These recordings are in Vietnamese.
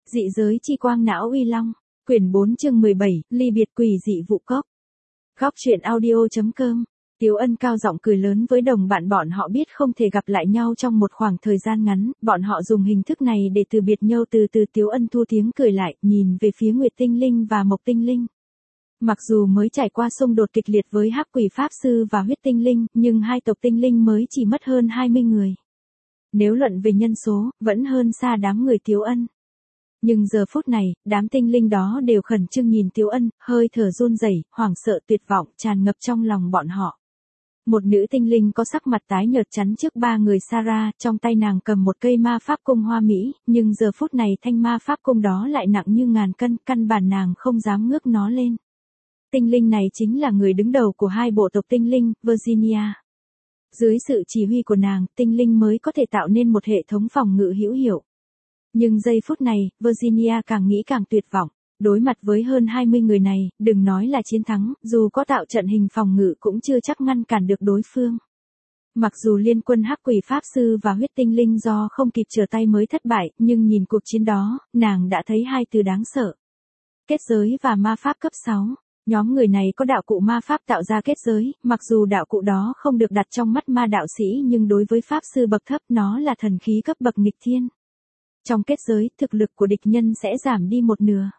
Dị giới chi quang não uy long, quyển 4 chương 17, ly biệt quỷ dị vụ cốc. Góc truyện audio.com. Tiếu Ân cao giọng cười lớn với đồng bạn bọn họ biết không thể gặp lại nhau trong một khoảng thời gian ngắn, bọn họ dùng hình thức này để từ biệt nhau. Từ từ Tiếu Ân thu tiếng cười lại, nhìn về phía Nguyệt Tinh Linh và Mộc Tinh Linh. Mặc dù mới trải qua xung đột kịch liệt với Hắc Quỷ Pháp Sư và Huyết Tinh Linh, nhưng hai tộc Tinh Linh mới chỉ mất hơn 20 người. Nếu luận về nhân số, vẫn hơn xa đám người Tiếu Ân. Nhưng giờ phút này, đám tinh linh đó đều khẩn trương nhìn Tiếu Ân, hơi thở run rẩy, hoảng sợ tuyệt vọng tràn ngập trong lòng bọn họ. Một nữ tinh linh có sắc mặt tái nhợt chắn trước ba người Sarah, trong tay nàng cầm một cây ma pháp cung hoa mỹ, nhưng giờ phút này thanh ma pháp cung đó lại nặng như ngàn cân, căn bản nàng không dám ngước nó lên. Tinh linh này chính là người đứng đầu của hai bộ tộc tinh linh, Virginia. Dưới sự chỉ huy của nàng, tinh linh mới có thể tạo nên một hệ thống phòng ngự hữu hiệu. Nhưng giây phút này, Virginia càng nghĩ càng tuyệt vọng. Đối mặt với hơn 20 người này, đừng nói là chiến thắng, dù có tạo trận hình phòng ngự cũng chưa chắc ngăn cản được đối phương. Mặc dù liên quân Hắc Quỷ Pháp Sư và Huyết Tinh Linh do không kịp trở tay mới thất bại, nhưng nhìn cuộc chiến đó, nàng đã thấy hai từ đáng sợ. Kết giới và ma pháp cấp 6. Nhóm người này có đạo cụ ma pháp tạo ra kết giới, mặc dù đạo cụ đó không được đặt trong mắt ma đạo sĩ nhưng đối với Pháp Sư bậc thấp nó là thần khí cấp bậc nghịch thiên. Trong kết giới, thực lực của địch nhân sẽ giảm đi một nửa.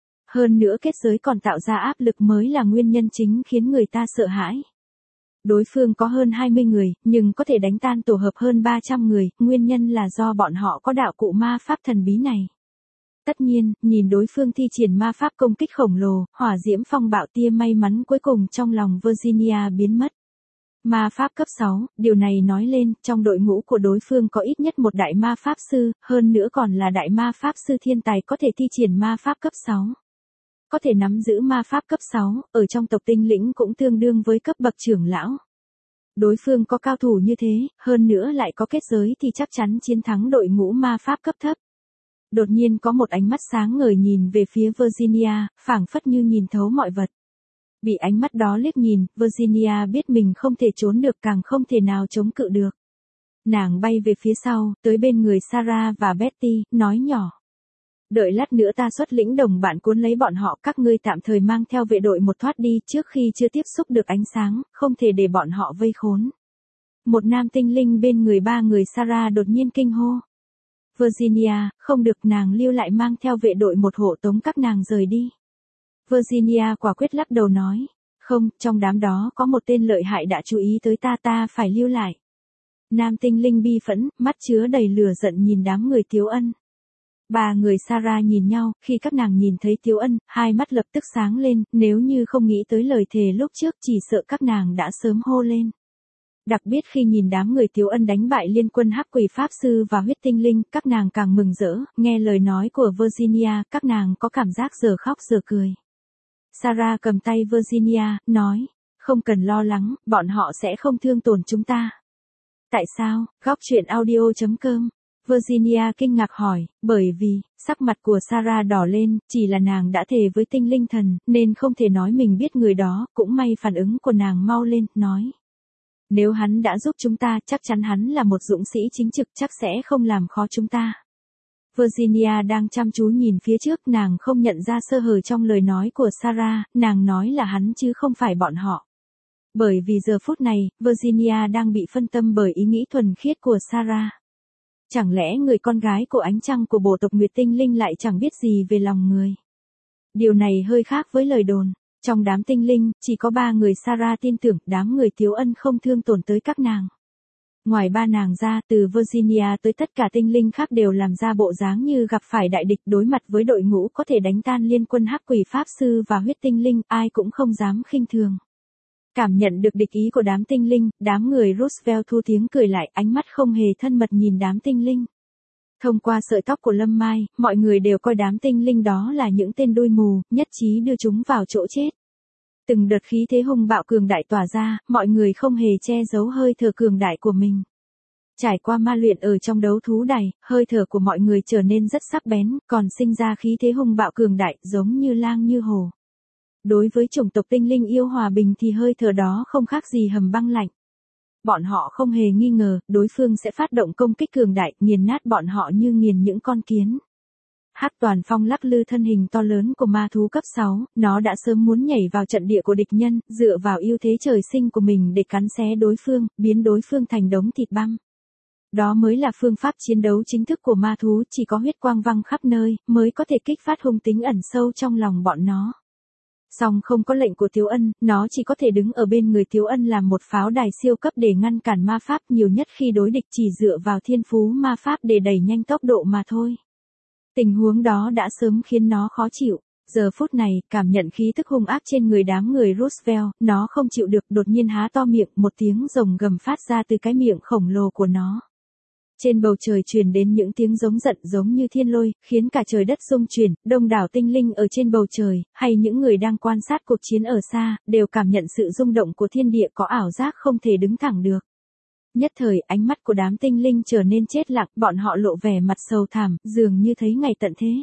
Hơn nữa kết giới còn tạo ra áp lực mới là nguyên nhân chính khiến người ta sợ hãi. Đối phương có hơn 20 người, nhưng có thể đánh tan tổ hợp hơn 300 người, nguyên nhân là do bọn họ có đạo cụ ma pháp thần bí này. Tất nhiên, nhìn đối phương thi triển ma pháp công kích khổng lồ, hỏa diễm phong bạo tia may mắn cuối cùng trong lòng Virginia biến mất. Ma pháp cấp 6, điều này nói lên, trong đội ngũ của đối phương có ít nhất một đại ma pháp sư, hơn nữa còn là đại ma pháp sư thiên tài có thể thi triển ma pháp cấp 6. Có thể nắm giữ ma pháp cấp 6, ở trong tộc tinh lĩnh cũng tương đương với cấp bậc trưởng lão. Đối phương có cao thủ như thế, hơn nữa lại có kết giới thì chắc chắn chiến thắng đội ngũ ma pháp cấp thấp. Đột nhiên có một ánh mắt sáng ngời nhìn về phía Virginia, phảng phất như nhìn thấu mọi vật. Bị ánh mắt đó liếc nhìn, Virginia biết mình không thể trốn được càng không thể nào chống cự được. Nàng bay về phía sau, tới bên người Sarah và Betty, nói nhỏ. Đợi lát nữa ta xuất lĩnh đồng bạn cuốn lấy bọn họ, các ngươi tạm thời mang theo vệ đội một thoát đi trước khi chưa tiếp xúc được ánh sáng, không thể để bọn họ vây khốn. Một nam tinh linh bên người ba người Sarah đột nhiên kinh hô. Virginia, không được, nàng lưu lại mang theo vệ đội một hộ tống các nàng rời đi. Virginia quả quyết lắc đầu nói, không, trong đám đó có một tên lợi hại đã chú ý tới ta phải lưu lại. Nam tinh linh bi phẫn, mắt chứa đầy lửa giận nhìn đám người Tiếu Ân. Ba người Sarah nhìn nhau, khi các nàng nhìn thấy Tiếu Ân, hai mắt lập tức sáng lên, nếu như không nghĩ tới lời thề lúc trước chỉ sợ các nàng đã sớm hô lên. Đặc biệt khi nhìn đám người Tiếu Ân đánh bại liên quân Hắc Quỷ Pháp Sư và Huyết Tinh Linh, các nàng càng mừng rỡ, nghe lời nói của Virginia, các nàng có cảm giác giờ khóc giờ cười. Sarah cầm tay Virginia, nói, không cần lo lắng, bọn họ sẽ không thương tổn chúng ta. Tại sao? Góc truyện audio.com. Virginia kinh ngạc hỏi, bởi vì, sắc mặt của Sarah đỏ lên, chỉ là nàng đã thề với tinh linh thần, nên không thể nói mình biết người đó, cũng may phản ứng của nàng mau lên, nói. Nếu hắn đã giúp chúng ta, chắc chắn hắn là một dũng sĩ chính trực, chắc sẽ không làm khó chúng ta. Virginia đang chăm chú nhìn phía trước, nàng không nhận ra sơ hở trong lời nói của Sarah, nàng nói là hắn chứ không phải bọn họ. Bởi vì giờ phút này, Virginia đang bị phân tâm bởi ý nghĩ thuần khiết của Sarah. Chẳng lẽ người con gái của ánh trăng của bộ tộc Nguyệt Tinh Linh lại chẳng biết gì về lòng người? Điều này hơi khác với lời đồn. Trong đám tinh linh, chỉ có ba người Sarah tin tưởng đám người Tiếu Ân không thương tổn tới các nàng. Ngoài ba nàng ra, từ Virginia tới tất cả tinh linh khác đều làm ra bộ dáng như gặp phải đại địch, đối mặt với đội ngũ có thể đánh tan liên quân Hắc Quỷ Pháp Sư và Huyết Tinh Linh, ai cũng không dám khinh thường. Cảm nhận được địch ý của đám tinh linh, đám người Roosevelt thu tiếng cười lại, ánh mắt không hề thân mật nhìn đám tinh linh. Thông qua sợi tóc của Lâm Mai, mọi người đều coi đám tinh linh đó là những tên đuôi mù, nhất trí đưa chúng vào chỗ chết. Từng đợt khí thế hung bạo cường đại tỏa ra, mọi người không hề che giấu hơi thở cường đại của mình. Trải qua ma luyện ở trong đấu thú đài, hơi thở của mọi người trở nên rất sắc bén, còn sinh ra khí thế hung bạo cường đại, giống như lang như hổ. Đối với chủng tộc tinh linh yêu hòa bình thì hơi thở đó không khác gì hầm băng lạnh. Bọn họ không hề nghi ngờ, đối phương sẽ phát động công kích cường đại, nghiền nát bọn họ như nghiền những con kiến. Hắc Toàn Phong lắc lư thân hình to lớn của ma thú cấp 6, nó đã sớm muốn nhảy vào trận địa của địch nhân, dựa vào ưu thế trời sinh của mình để cắn xé đối phương, biến đối phương thành đống thịt băm. Đó mới là phương pháp chiến đấu chính thức của ma thú, chỉ có huyết quang văng khắp nơi, mới có thể kích phát hung tính ẩn sâu trong lòng bọn nó. Song không có lệnh của Tiếu Ân, nó chỉ có thể đứng ở bên người Tiếu Ân làm một pháo đài siêu cấp để ngăn cản ma pháp, nhiều nhất khi đối địch chỉ dựa vào thiên phú ma pháp để đẩy nhanh tốc độ mà thôi. Tình huống đó đã sớm khiến nó khó chịu. Giờ phút này, cảm nhận khí tức hung ác trên người đám người Roosevelt, nó không chịu được, đột nhiên há to miệng, một tiếng rồng gầm phát ra từ cái miệng khổng lồ của nó. Trên bầu trời truyền đến những tiếng giống giận giống như thiên lôi, khiến cả trời đất rung chuyển, đông đảo tinh linh ở trên bầu trời, hay những người đang quan sát cuộc chiến ở xa, đều cảm nhận sự rung động của thiên địa, có ảo giác không thể đứng thẳng được. Nhất thời, ánh mắt của đám tinh linh trở nên chết lặng, bọn họ lộ vẻ mặt sầu thảm, dường như thấy ngày tận thế.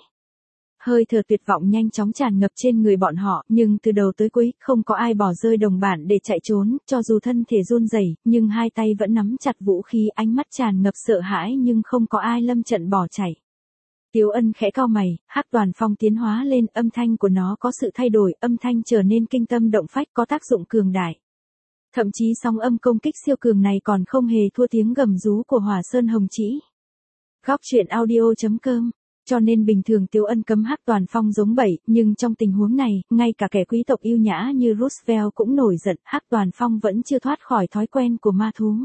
Hơi thở tuyệt vọng nhanh chóng tràn ngập trên người bọn họ, nhưng từ đầu tới cuối, không có ai bỏ rơi đồng bạn để chạy trốn, cho dù thân thể run rẩy, nhưng hai tay vẫn nắm chặt vũ khí, ánh mắt tràn ngập sợ hãi nhưng không có ai lâm trận bỏ chạy. Tiếu Ân khẽ cau mày, Hắc Toàn Phong tiến hóa lên, âm thanh của nó có sự thay đổi, âm thanh trở nên kinh tâm động phách, có tác dụng cường đại. Thậm chí sóng âm công kích siêu cường này còn không hề thua tiếng gầm rú của Hỏa Sơn Hồng Trĩ. Góc truyện audio.com. Cho nên bình thường Tiếu Ân cấm Hắc Toàn Phong giống bậy, nhưng trong tình huống này, ngay cả kẻ quý tộc yêu nhã như Roosevelt cũng nổi giận, Hắc Toàn Phong vẫn chưa thoát khỏi thói quen của ma thú.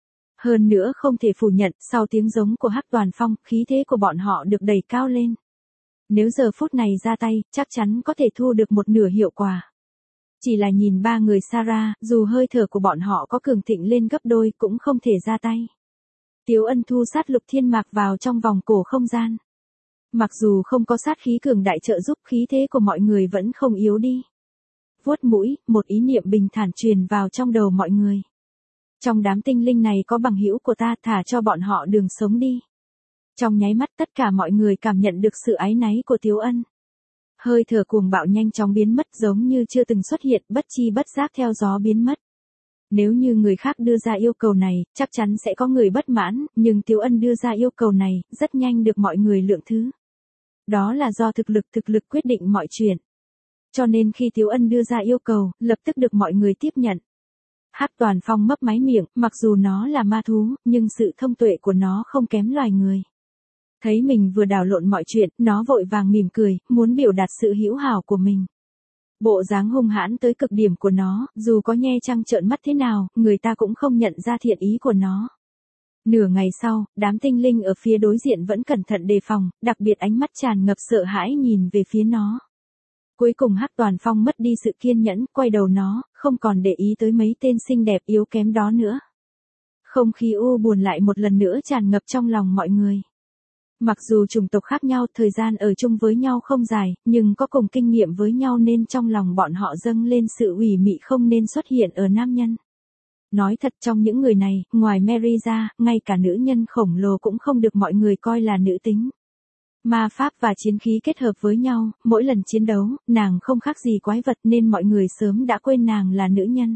Hơn nữa không thể phủ nhận, sau tiếng giống của Hắc Toàn Phong, khí thế của bọn họ được đẩy cao lên. Nếu giờ phút này ra tay, chắc chắn có thể thu được một nửa hiệu quả. Chỉ là nhìn ba người Sarah, dù hơi thở của bọn họ có cường thịnh lên gấp đôi cũng không thể ra tay. Tiếu Ân thu sát Lục Thiên Mạc vào trong vòng cổ không gian. Mặc dù không có sát khí cường đại trợ giúp, khí thế của mọi người vẫn không yếu đi. Vuốt mũi, một ý niệm bình thản truyền vào trong đầu mọi người. Trong đám tinh linh này có bằng hữu của ta, thả cho bọn họ đường sống đi. Trong nháy mắt tất cả mọi người cảm nhận được sự áy náy của Tiếu Ân. Hơi thở cuồng bạo nhanh chóng biến mất giống như chưa từng xuất hiện, bất chi bất giác theo gió biến mất. Nếu như người khác đưa ra yêu cầu này, chắc chắn sẽ có người bất mãn, nhưng Tiếu Ân đưa ra yêu cầu này, rất nhanh được mọi người lượng thứ. Đó là do thực lực quyết định mọi chuyện. Cho nên khi Tiếu Ân đưa ra yêu cầu, lập tức được mọi người tiếp nhận. Hắc Toàn Phong mấp máy miệng, mặc dù nó là ma thú, nhưng sự thông tuệ của nó không kém loài người. Thấy mình vừa đảo lộn mọi chuyện, nó vội vàng mỉm cười, muốn biểu đạt sự hữu hảo của mình. Bộ dáng hung hãn tới cực điểm của nó, dù có nhe răng trợn mắt thế nào, người ta cũng không nhận ra thiện ý của nó. Nửa ngày sau, đám tinh linh ở phía đối diện vẫn cẩn thận đề phòng, đặc biệt ánh mắt tràn ngập sợ hãi nhìn về phía nó. Cuối cùng Hắc Toàn Phong mất đi sự kiên nhẫn, quay đầu nó, không còn để ý tới mấy tên xinh đẹp yếu kém đó nữa. Không khí u buồn lại một lần nữa tràn ngập trong lòng mọi người. Mặc dù chủng tộc khác nhau, thời gian ở chung với nhau không dài, nhưng có cùng kinh nghiệm với nhau nên trong lòng bọn họ dâng lên sự ủy mị không nên xuất hiện ở nam nhân. Nói thật, trong những người này, ngoài Mary ra, ngay cả nữ nhân khổng lồ cũng không được mọi người coi là nữ tính. Ma pháp và chiến khí kết hợp với nhau, mỗi lần chiến đấu, nàng không khác gì quái vật nên mọi người sớm đã quên nàng là nữ nhân.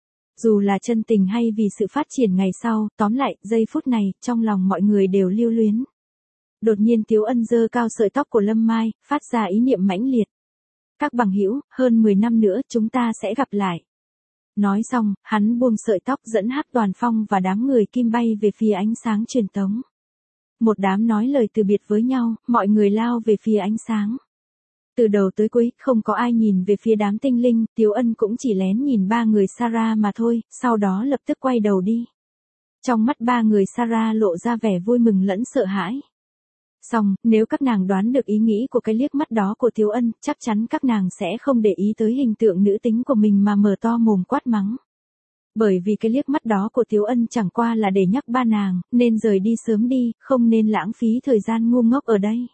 Dù là chân tình hay vì sự phát triển ngày sau, tóm lại, giây phút này, trong lòng mọi người đều lưu luyến. Đột nhiên Tiếu Ân giơ cao sợi tóc của Lâm Mai, phát ra ý niệm mãnh liệt. Các bằng hữu, hơn 10 năm nữa chúng ta sẽ gặp lại. Nói xong, hắn buông sợi tóc dẫn Hắc Toàn Phong và đám người Kim bay về phía ánh sáng truyền tống. Một đám nói lời từ biệt với nhau, mọi người lao về phía ánh sáng. Từ đầu tới cuối, không có ai nhìn về phía đám tinh linh, Tiếu Ân cũng chỉ lén nhìn ba người Sarah mà thôi, sau đó lập tức quay đầu đi. Trong mắt ba người Sarah lộ ra vẻ vui mừng lẫn sợ hãi. Xong, nếu các nàng đoán được ý nghĩ của cái liếc mắt đó của Tiếu Ân, chắc chắn các nàng sẽ không để ý tới hình tượng nữ tính của mình mà mở to mồm quát mắng. Bởi vì cái liếc mắt đó của Tiếu Ân chẳng qua là để nhắc ba nàng, nên rời đi sớm đi, không nên lãng phí thời gian ngu ngốc ở đây.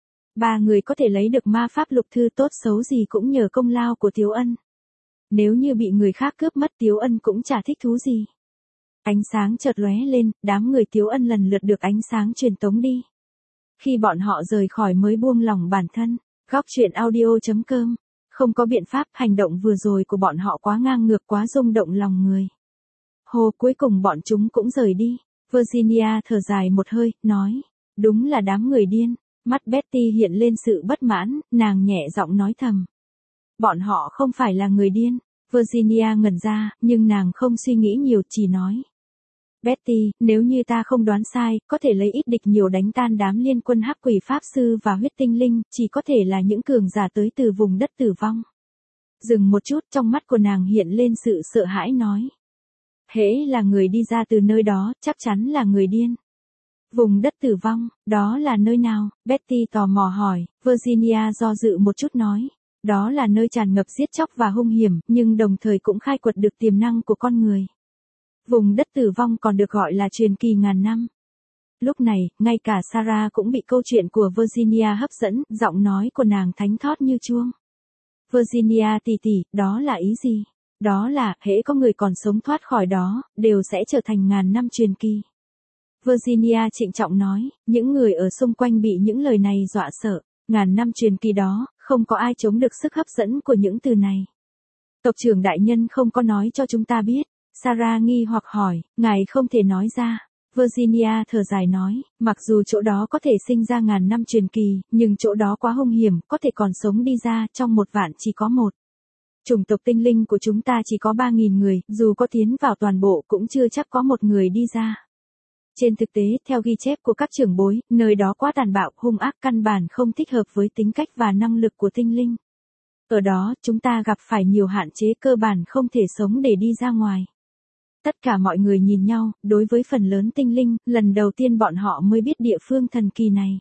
Ba người có thể lấy được ma pháp lục thư tốt xấu gì cũng nhờ công lao của Tiếu Ân. Nếu như bị người khác cướp mất Tiếu Ân cũng chả thích thú gì. Ánh sáng chợt lóe lên, đám người Tiếu Ân lần lượt được ánh sáng truyền tống đi. Khi bọn họ rời khỏi mới buông lòng bản thân. Góc truyện audio.com. Không có biện pháp, hành động vừa rồi của bọn họ quá ngang ngược, quá rung động lòng người. Hồ, cuối cùng bọn chúng cũng rời đi. Virginia thở dài một hơi, nói. Đúng là đám người điên. Mắt Betty hiện lên sự bất mãn, nàng nhẹ giọng nói thầm. Bọn họ không phải là người điên. Virginia ngẩn ra, nhưng nàng không suy nghĩ nhiều, chỉ nói. Betty, nếu như ta không đoán sai, có thể lấy ít địch nhiều đánh tan đám liên quân hắc quỷ pháp sư và huyết tinh linh, chỉ có thể là những cường giả tới từ vùng đất tử vong. Dừng một chút, trong mắt của nàng hiện lên sự sợ hãi nói. Hễ là người đi ra từ nơi đó, chắc chắn là người điên. Vùng đất tử vong, đó là nơi nào? Betty tò mò hỏi. Virginia do dự một chút nói. Đó là nơi tràn ngập giết chóc và hung hiểm, nhưng đồng thời cũng khai quật được tiềm năng của con người. Vùng đất tử vong còn được gọi là truyền kỳ ngàn năm. Lúc này, ngay cả Sarah cũng bị câu chuyện của Virginia hấp dẫn, giọng nói của nàng thánh thót như chuông. Virginia tỷ tỷ, đó là ý gì? Đó là, hễ có người còn sống thoát khỏi đó, đều sẽ trở thành ngàn năm truyền kỳ. Virginia trịnh trọng nói, những người ở xung quanh bị những lời này dọa sợ. Ngàn năm truyền kỳ đó, không có ai chống được sức hấp dẫn của những từ này. Tộc trưởng đại nhân không có nói cho chúng ta biết. Sarah nghi hoặc hỏi, ngài không thể nói ra. Virginia thở dài nói, mặc dù chỗ đó có thể sinh ra ngàn năm truyền kỳ, nhưng chỗ đó quá hung hiểm, có thể còn sống đi ra, trong 1 vạn chỉ có 1. Chủng tộc tinh linh của chúng ta chỉ có 3.000 người, dù có tiến vào toàn bộ cũng chưa chắc có 1 người đi ra. Trên thực tế, theo ghi chép của các trưởng bối, nơi đó quá tàn bạo, hung ác, căn bản không thích hợp với tính cách và năng lực của tinh linh. Ở đó, chúng ta gặp phải nhiều hạn chế cơ bản không thể sống để đi ra ngoài. Tất cả mọi người nhìn nhau, đối với phần lớn tinh linh, lần đầu tiên bọn họ mới biết địa phương thần kỳ này.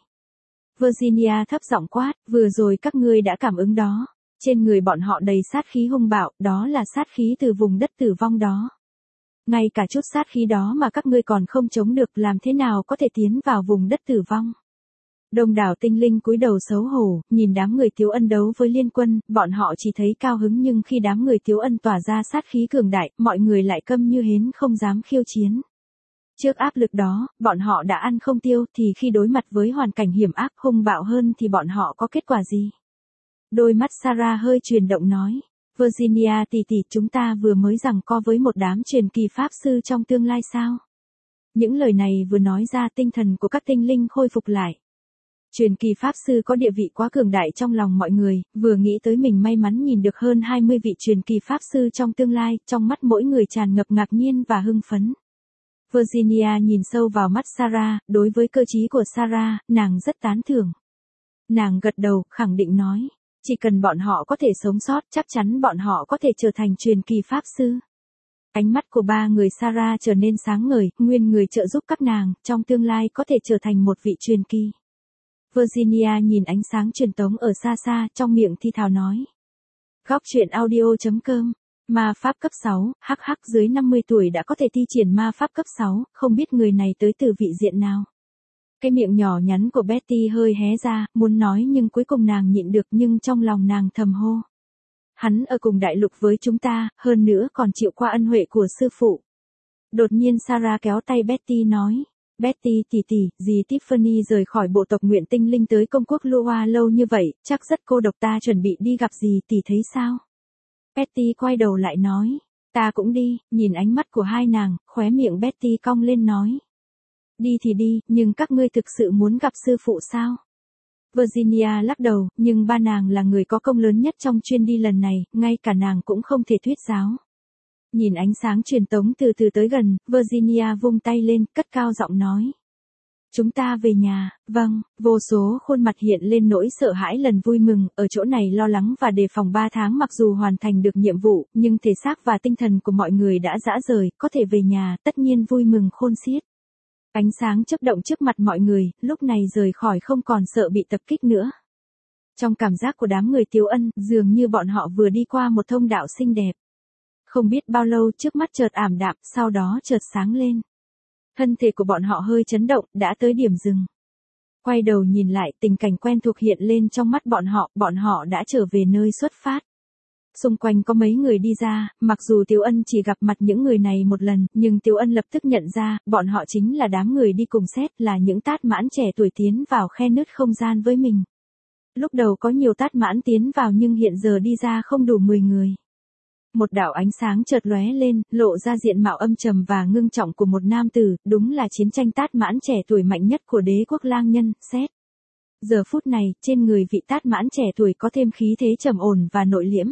Virginia thấp giọng quát, vừa rồi các ngươi đã cảm ứng đó. Trên người bọn họ đầy sát khí hung bạo, đó là sát khí từ vùng đất tử vong đó. Ngay cả chút sát khí đó mà các ngươi còn không chống được, làm thế nào có thể tiến vào vùng đất tử vong. Đông đảo tinh linh cúi đầu xấu hổ, nhìn đám người Tiếu Ân đấu với liên quân, bọn họ chỉ thấy cao hứng, nhưng khi đám người Tiếu Ân tỏa ra sát khí cường đại, mọi người lại câm như hến không dám khiêu chiến. Trước áp lực đó, bọn họ đã ăn không tiêu, thì khi đối mặt với hoàn cảnh hiểm ác hung bạo hơn thì bọn họ có kết quả gì? Đôi mắt Sarah hơi chuyển động nói. Virginia tỷ tỷ, chúng ta vừa mới giằng co với một đám truyền kỳ pháp sư trong tương lai sao? Những lời này vừa nói ra, tinh thần của các tinh linh khôi phục lại. Truyền kỳ pháp sư có địa vị quá cường đại trong lòng mọi người, vừa nghĩ tới mình may mắn nhìn được hơn 20 vị truyền kỳ pháp sư trong tương lai, trong mắt mỗi người tràn ngập ngạc nhiên và hưng phấn. Virginia nhìn sâu vào mắt Sarah, đối với cơ trí của Sarah, nàng rất tán thưởng. Nàng gật đầu, khẳng định nói, chỉ cần bọn họ có thể sống sót, chắc chắn bọn họ có thể trở thành truyền kỳ pháp sư. Ánh mắt của 3 người Sarah trở nên sáng ngời, nguyên người trợ giúp các nàng, trong tương lai có thể trở thành một vị truyền kỳ. Virginia nhìn ánh sáng truyền tống ở xa xa, trong miệng thi thào nói. Góc truyện audio.com. Ma pháp cấp 6, hắc dưới 50 tuổi đã có thể thi triển ma pháp cấp 6, không biết người này tới từ vị diện nào. Cái miệng nhỏ nhắn của Betty hơi hé ra, muốn nói nhưng cuối cùng nàng nhịn được, nhưng trong lòng nàng thầm hô. Hắn ở cùng đại lục với chúng ta, hơn nữa còn chịu qua ân huệ của sư phụ. Đột nhiên Sarah kéo tay Betty nói. Betty tỷ tỷ, dì Tiffany rời khỏi bộ tộc Nguyện Tinh Linh tới công quốc Lua lâu như vậy, chắc rất cô độc, ta chuẩn bị đi gặp dì tỷ thấy sao? Betty quay đầu lại nói, ta cũng đi, nhìn ánh mắt của hai nàng, khóe miệng Betty cong lên nói. Đi thì đi, nhưng các ngươi thực sự muốn gặp sư phụ sao? Virginia lắc đầu, nhưng ba nàng là người có công lớn nhất trong chuyến đi lần này, ngay cả nàng cũng không thể thuyết giáo. Nhìn ánh sáng truyền tống từ từ tới gần, Virginia vung tay lên, cất cao giọng nói. Chúng ta về nhà, vâng, vô số khuôn mặt hiện lên nỗi sợ hãi lần vui mừng, ở chỗ này lo lắng và đề phòng 3 tháng, mặc dù hoàn thành được nhiệm vụ, nhưng thể xác và tinh thần của mọi người đã rã rời, có thể về nhà, tất nhiên vui mừng khôn xiết. Ánh sáng chớp động trước mặt mọi người, lúc này rời khỏi không còn sợ bị tập kích nữa. Trong cảm giác của đám người Tiếu Ân, dường như bọn họ vừa đi qua một thông đạo xinh đẹp. Không biết bao lâu trước mắt chợt ảm đạm, sau đó chợt sáng lên. Thân thể của bọn họ hơi chấn động, đã tới điểm dừng. Quay đầu nhìn lại, tình cảnh quen thuộc hiện lên trong mắt bọn họ đã trở về nơi xuất phát. Xung quanh có mấy người đi ra, mặc dù Tiếu Ân chỉ gặp mặt những người này một lần, nhưng Tiếu Ân lập tức nhận ra, bọn họ chính là đám người đi cùng Seth, là những tát mãn trẻ tuổi tiến vào khe nứt không gian với mình. Lúc đầu có nhiều tát mãn tiến vào nhưng hiện giờ đi ra không đủ 10 người. Một đạo ánh sáng chợt lóe lên, lộ ra diện mạo âm trầm và ngưng trọng của một nam tử, đúng là chiến tranh tát mãn trẻ tuổi mạnh nhất của đế quốc lang nhân, Seth. giờ phút này, trên người vị Tát Mãn trẻ tuổi có thêm khí thế trầm ổn và nội liễm.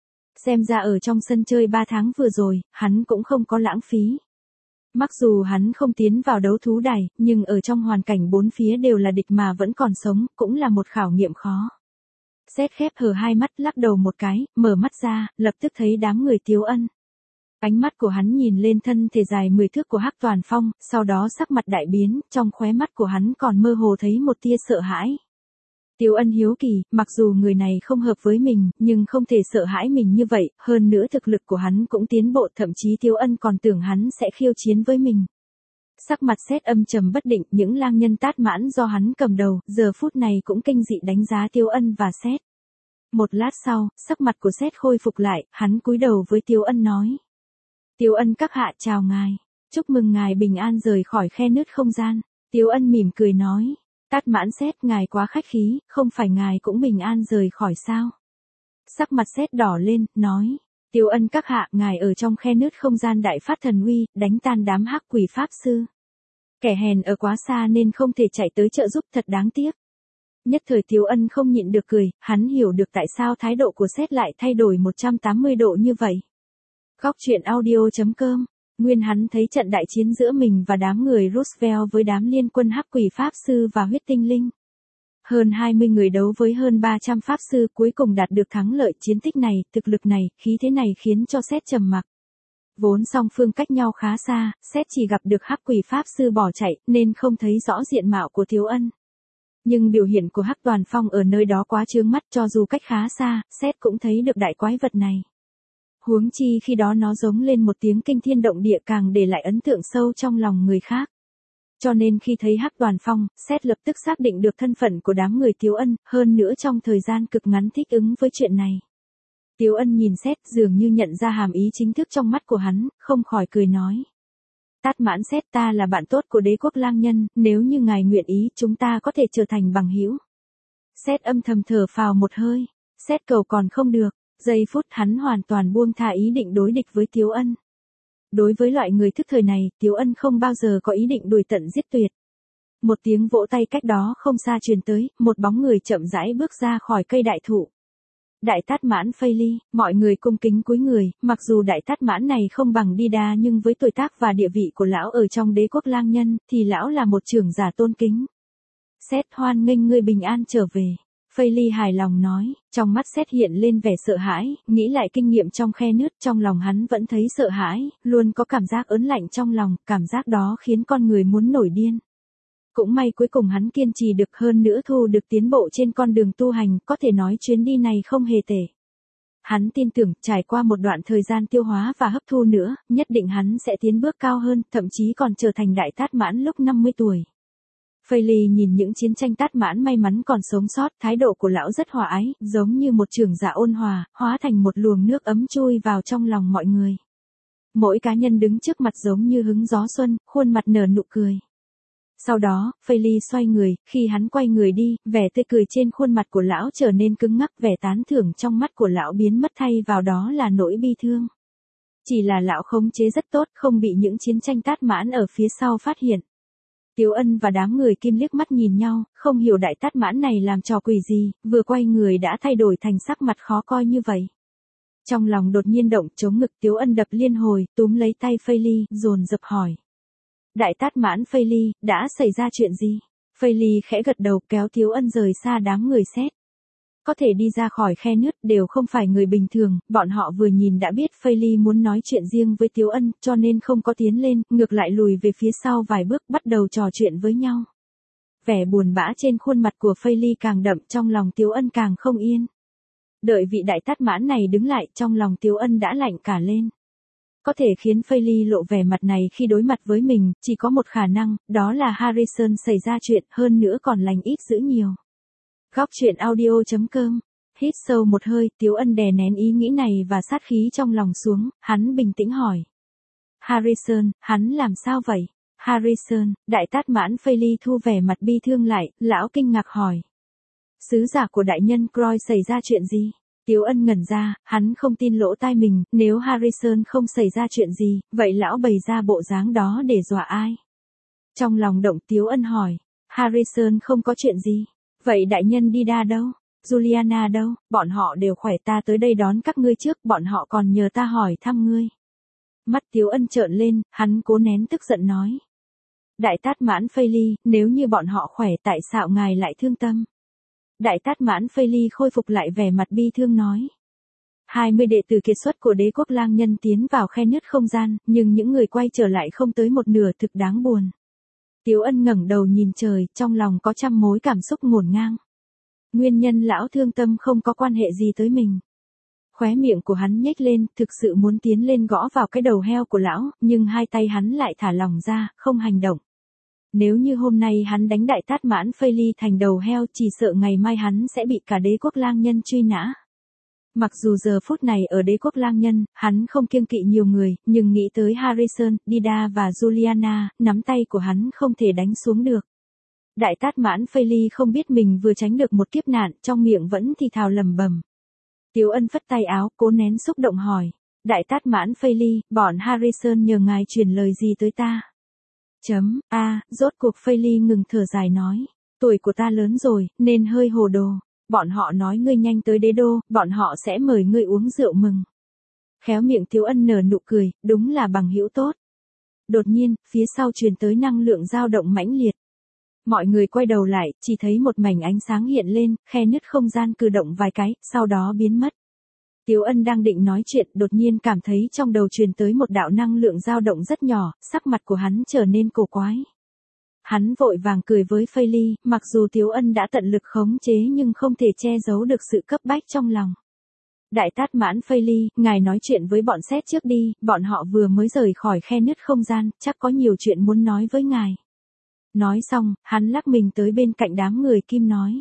Xem ra ở trong sân chơi 3 tháng vừa rồi, hắn cũng không có lãng phí. Mặc dù hắn không tiến vào đấu thú đài, nhưng ở trong hoàn cảnh bốn phía đều là địch mà vẫn còn sống, cũng là một khảo nghiệm khó. Sét khép hờ hai mắt, lắc đầu một cái, mở mắt ra, lập tức thấy đám người Tiếu Ân. Ánh mắt của hắn nhìn lên thân thể dài 10 thước của Hắc Toàn Phong, sau đó sắc mặt đại biến, trong khóe mắt của hắn còn mơ hồ thấy một tia sợ hãi. Tiếu Ân hiếu kỳ, mặc dù người này không hợp với mình, nhưng không thể sợ hãi mình như vậy, hơn nữa thực lực của hắn cũng tiến bộ, thậm chí Tiếu Ân còn tưởng hắn sẽ khiêu chiến với mình. Sắc mặt Sét âm trầm bất định, những lang nhân Tát Mãn do hắn cầm đầu, giờ phút này cũng kinh dị đánh giá Tiếu Ân và Sét. Một lát sau, sắc mặt của Sét khôi phục lại, hắn cúi đầu với Tiếu Ân nói. Tiếu Ân các hạ chào ngài, chúc mừng ngài bình an rời khỏi khe nứt không gian. Tiếu Ân mỉm cười nói. Tát Mãn Sét, ngài quá khách khí, không phải ngài cũng bình an rời khỏi sao? Sắc mặt Sét đỏ lên, nói. Tiếu Ân các hạ, ngài ở trong khe nứt không gian đại phát thần uy, đánh tan đám hắc quỷ pháp sư. Kẻ hèn ở quá xa nên không thể chạy tới trợ giúp, thật đáng tiếc. Nhất thời Tiếu Ân không nhịn được cười, hắn hiểu được tại sao thái độ của Sét lại thay đổi 180 độ như vậy. Góc truyện audio.com. Nguyên hắn thấy trận đại chiến giữa mình và đám người Roosevelt với đám liên quân hắc quỷ pháp sư và huyết tinh linh. Hơn 20 người đấu với hơn 300 pháp sư cuối cùng đạt được thắng lợi, chiến tích này, thực lực này, khí thế này khiến cho Sét trầm mặc. Vốn song phương cách nhau khá xa, Sét chỉ gặp được hắc quỷ pháp sư bỏ chạy, nên không thấy rõ diện mạo của Tiếu Ân. Nhưng biểu hiện của Hắc Toàn Phong ở nơi đó quá chướng mắt, cho dù cách khá xa, Sét cũng thấy được đại quái vật này. Huống chi khi đó nó giống lên một tiếng kinh thiên động địa, càng để lại ấn tượng sâu trong lòng người khác. Cho nên khi thấy Hắc Toàn Phong, Sét lập tức xác định được thân phận của đám người Tiếu Ân, hơn nữa trong thời gian cực ngắn thích ứng với chuyện này. Tiếu Ân nhìn Sét, dường như nhận ra hàm ý chính thức trong mắt của hắn, không khỏi cười nói. Tát Mãn Sét, ta là bạn tốt của đế quốc lang nhân, nếu như ngài nguyện ý, chúng ta có thể trở thành bằng hữu. Sét âm thầm thở phào một hơi. Sét cầu còn không được. Giây phút hắn hoàn toàn buông tha ý định đối địch với Tiếu Ân. Đối với loại người thức thời này, Tiếu Ân không bao giờ có ý định đuổi tận giết tuyệt. Một tiếng vỗ tay cách đó không xa truyền tới, một bóng người chậm rãi bước ra khỏi cây đại thụ. Đại Tát Mãn Phây Ly, mọi người cung kính cúi người, mặc dù Đại Tát Mãn này không bằng Đi Đa nhưng với tuổi tác và địa vị của lão ở trong đế quốc lang nhân, thì lão là một trưởng giả tôn kính. Sét, hoan nghênh ngươi bình an trở về. Phây Ly hài lòng nói, trong mắt Sét hiện lên vẻ sợ hãi, nghĩ lại kinh nghiệm trong khe nứt, trong lòng hắn vẫn thấy sợ hãi, luôn có cảm giác ớn lạnh trong lòng, cảm giác đó khiến con người muốn nổi điên. Cũng may cuối cùng hắn kiên trì được, hơn nữa thu được tiến bộ trên con đường tu hành, có thể nói chuyến đi này không hề tệ. Hắn tin tưởng, trải qua một đoạn thời gian tiêu hóa và hấp thu nữa, nhất định hắn sẽ tiến bước cao hơn, thậm chí còn trở thành Đại Tát Mãn lúc 50 tuổi. Phây Ly nhìn những chiến tranh Tát Mãn may mắn còn sống sót, thái độ của lão rất hòa ái, giống như một trưởng giả ôn hòa, hóa thành một luồng nước ấm chui vào trong lòng mọi người. Mỗi cá nhân đứng trước mặt giống như hứng gió xuân, khuôn mặt nở nụ cười. Sau đó, Phây Ly xoay người, khi hắn quay người đi, vẻ tươi cười trên khuôn mặt của lão trở nên cứng ngắc, vẻ tán thưởng trong mắt của lão biến mất, thay vào đó là nỗi bi thương. Chỉ là lão khống chế rất tốt, không bị những chiến tranh Tát Mãn ở phía sau phát hiện. Tiếu Ân và đám người Kim liếc mắt nhìn nhau, không hiểu Đại Tát Mãn này làm trò quỷ gì, vừa quay người đã thay đổi thành sắc mặt khó coi như vậy. Trong lòng đột nhiên động, chống ngực, Tiếu Ân đập liên hồi, túm lấy tay Phây Ly, dồn dập hỏi. Đại Tát Mãn Phây Ly, đã xảy ra chuyện gì? Phây Ly khẽ gật đầu, kéo Tiếu Ân rời xa đám người Sét. Có thể đi ra khỏi khe nứt đều không phải người bình thường, bọn họ vừa nhìn đã biết Phây Ly muốn nói chuyện riêng với Tiếu Ân, cho nên không có tiến lên, ngược lại lùi về phía sau vài bước, bắt đầu trò chuyện với nhau. Vẻ buồn bã trên khuôn mặt của Phây Ly càng đậm, trong lòng Tiếu Ân càng không yên. Đợi vị Đại Tát Mãn này đứng lại, trong lòng Tiếu Ân đã lạnh cả lên. Có thể khiến Phây Ly lộ vẻ mặt này khi đối mặt với mình, chỉ có một khả năng, đó là Harrison xảy ra chuyện, hơn nữa còn lành ít dữ nhiều. Góc truyện audio.com. Hít sâu một hơi, Tiếu Ân đè nén ý nghĩ này và sát khí trong lòng xuống, hắn bình tĩnh hỏi. Harrison, hắn làm sao vậy? Harrison, Đại Tát Mãn Phây Ly thu vẻ mặt bi thương lại, lão kinh ngạc hỏi. Sứ giả của đại nhân Croy xảy ra chuyện gì? Tiếu Ân ngẩn ra, hắn không tin lỗ tai mình, nếu Harrison không xảy ra chuyện gì, vậy lão bày ra bộ dáng đó để dọa ai? Trong lòng động, Tiếu Ân hỏi. Harrison không có chuyện gì. Vậy đại nhân Dida đâu? Juliana đâu? Bọn họ đều khỏe, ta tới đây đón các ngươi trước, bọn họ còn nhờ ta hỏi thăm ngươi. Mắt Tiếu Ân trợn lên, hắn cố nén tức giận nói. Đại Tát Mãn Phây Ly, nếu như bọn họ khỏe tại sao ngài lại thương tâm? Đại Tát Mãn Phây Ly khôi phục lại vẻ mặt bi thương nói. 20 đệ tử kiệt xuất của đế quốc lang nhân tiến vào khe nứt không gian, nhưng những người quay trở lại không tới một nửa, thực đáng buồn. Tiếu Ân ngẩng đầu nhìn trời, trong lòng có trăm mối cảm xúc ngổn ngang. Nguyên nhân lão thương tâm không có quan hệ gì tới mình. Khóe miệng của hắn nhếch lên, thực sự muốn tiến lên gõ vào cái đầu heo của lão, nhưng hai tay hắn lại thả lỏng ra, không hành động. Nếu như hôm nay hắn đánh Đại Tát Mãn Phây Ly thành đầu heo, chỉ sợ ngày mai hắn sẽ bị cả đế quốc lang nhân truy nã. Mặc dù giờ phút này ở đế quốc lang nhân, hắn không kiêng kỵ nhiều người, nhưng nghĩ tới Harrison, Dida và Juliana, nắm tay của hắn không thể đánh xuống được. Đại Tát Mãn Phây Ly không biết mình vừa tránh được một kiếp nạn, trong miệng vẫn thì thào lẩm bẩm. Tiếu Ân phất tay áo, cố nén xúc động hỏi. Đại Tát Mãn Phây Ly, bọn Harrison nhờ ngài truyền lời gì tới ta? Rốt cuộc Phây Ly ngừng thở dài nói. Tuổi của ta lớn rồi, nên hơi hồ đồ. Bọn họ nói ngươi nhanh tới đế đô, bọn họ sẽ mời ngươi uống rượu mừng. Khéo miệng Tiếu Ân nở nụ cười, đúng là bằng hữu tốt. Đột nhiên, phía sau truyền tới năng lượng dao động mãnh liệt. Mọi người quay đầu lại, chỉ thấy một mảnh ánh sáng hiện lên, khe nứt không gian cử động vài cái, sau đó biến mất. Tiếu Ân đang định nói chuyện, đột nhiên cảm thấy trong đầu truyền tới một đạo năng lượng dao động rất nhỏ, sắc mặt của hắn trở nên cổ quái. Hắn vội vàng cười với Phây Ly, mặc dù Tiếu Ân đã tận lực khống chế nhưng không thể che giấu được sự cấp bách trong lòng. Đại Tát Mãn Phây Ly, ngài nói chuyện với bọn Sét trước đi, bọn họ vừa mới rời khỏi khe nứt không gian, chắc có nhiều chuyện muốn nói với ngài. Nói xong, hắn lắc mình tới bên cạnh đám người Kim nói.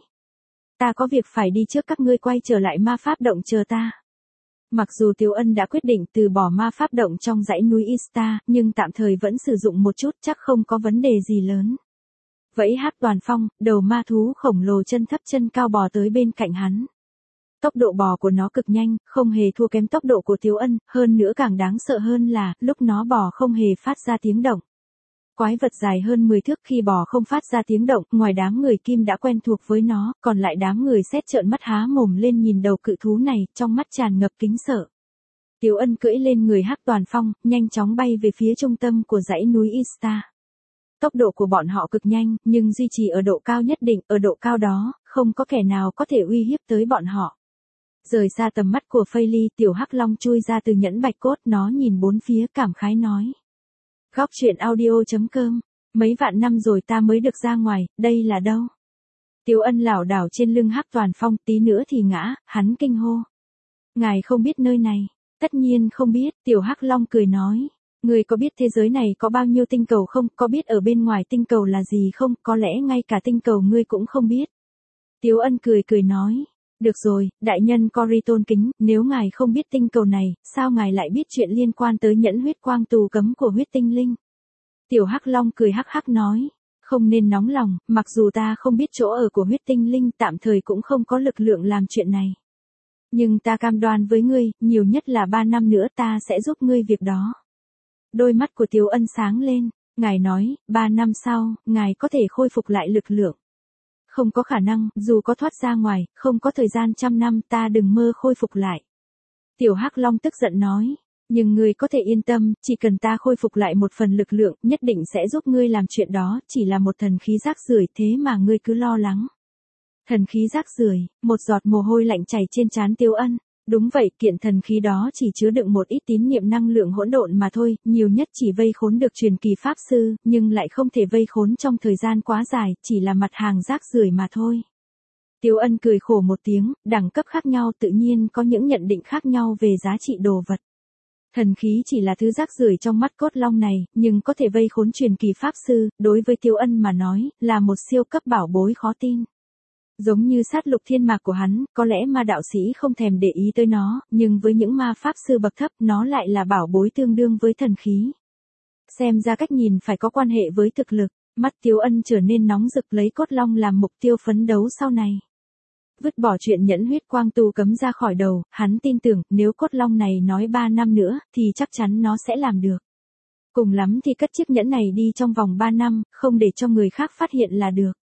Ta có việc phải đi trước, các ngươi quay trở lại ma pháp động chờ ta. Mặc dù Tiếu Ân đã quyết định từ bỏ ma pháp động trong dãy núi Ista, nhưng tạm thời vẫn sử dụng một chút, chắc không có vấn đề gì lớn. Vẫy Hắc Toàn Phong, đầu ma thú khổng lồ chân thấp chân cao bò tới bên cạnh hắn. Tốc độ bò của nó cực nhanh, không hề thua kém tốc độ của Tiếu Ân, hơn nữa càng đáng sợ hơn là, lúc nó bò không hề phát ra tiếng động. Quái vật dài hơn 10 thước khi bò không phát ra tiếng động, ngoài đám người Kim đã quen thuộc với nó, còn lại đám người Sét trợn mắt há mồm lên nhìn đầu cự thú này, trong mắt tràn ngập kính sợ. Tiếu Ân cưỡi lên người Hắc Toàn Phong, nhanh chóng bay về phía trung tâm của dãy núi Ista. Tốc độ của bọn họ cực nhanh, nhưng duy trì ở độ cao nhất định, ở độ cao đó, không có kẻ nào có thể uy hiếp tới bọn họ. Rời xa tầm mắt của Phây Ly, tiểu Hắc Long chui ra từ nhẫn bạch cốt, nó nhìn bốn phía cảm khái nói. Góc truyện audio.com, mấy vạn năm rồi ta mới được ra ngoài, đây là đâu? Tiếu Ân lảo đảo trên lưng Hắc Toàn Phong, tí nữa thì ngã, hắn kinh hô. Ngài không biết nơi này, tất nhiên không biết, tiểu Hắc Long cười nói. Người có biết thế giới này có bao nhiêu tinh cầu không, có biết ở bên ngoài tinh cầu là gì không, có lẽ ngay cả tinh cầu ngươi cũng không biết. Tiếu Ân cười cười nói. Được rồi, đại nhân Cory tôn kính, nếu ngài không biết tinh cầu này, sao ngài lại biết chuyện liên quan tới nhẫn huyết quang tù cấm của huyết tinh linh? Tiểu Hắc Long cười hắc hắc nói, không nên nóng lòng, mặc dù ta không biết chỗ ở của huyết tinh linh, tạm thời cũng không có lực lượng làm chuyện này. Nhưng ta cam đoan với ngươi, nhiều nhất là 3 năm nữa ta sẽ giúp ngươi việc đó. Đôi mắt của Tiếu Ân sáng lên, ngài nói, 3 năm sau, ngài có thể khôi phục lại lực lượng. Không có khả năng, dù có thoát ra ngoài, không có thời gian 100 năm ta đừng mơ khôi phục lại. Tiểu Hắc Long tức giận nói, nhưng ngươi có thể yên tâm, chỉ cần ta khôi phục lại một phần lực lượng, nhất định sẽ giúp ngươi làm chuyện đó, chỉ là một thần khí rác rưởi thế mà ngươi cứ lo lắng. Thần khí rác rưởi, một giọt mồ hôi lạnh chảy trên trán Tiếu Ân. Đúng vậy, kiện thần khí đó chỉ chứa đựng một ít tín niệm năng lượng hỗn độn mà thôi, nhiều nhất chỉ vây khốn được truyền kỳ pháp sư, nhưng lại không thể vây khốn trong thời gian quá dài, chỉ là mặt hàng rác rưởi mà thôi. Tiếu Ân cười khổ một tiếng, đẳng cấp khác nhau tự nhiên có những nhận định khác nhau về giá trị đồ vật. Thần khí chỉ là thứ rác rưởi trong mắt cốt long này, nhưng có thể vây khốn truyền kỳ pháp sư, đối với Tiếu Ân mà nói, là một siêu cấp bảo bối khó tin. Giống như sát lục thiên mạc của hắn, có lẽ ma đạo sĩ không thèm để ý tới nó, nhưng với những ma pháp sư bậc thấp, nó lại là bảo bối tương đương với thần khí. Xem ra cách nhìn phải có quan hệ với thực lực, mắt Tiếu Ân trở nên nóng rực, lấy cốt long làm mục tiêu phấn đấu sau này. Vứt bỏ chuyện nhẫn huyết quang tù cấm ra khỏi đầu, hắn tin tưởng, nếu cốt long này nói 3 năm nữa, thì chắc chắn nó sẽ làm được. Cùng lắm thì cất chiếc nhẫn này đi trong vòng 3 năm, không để cho người khác phát hiện là được.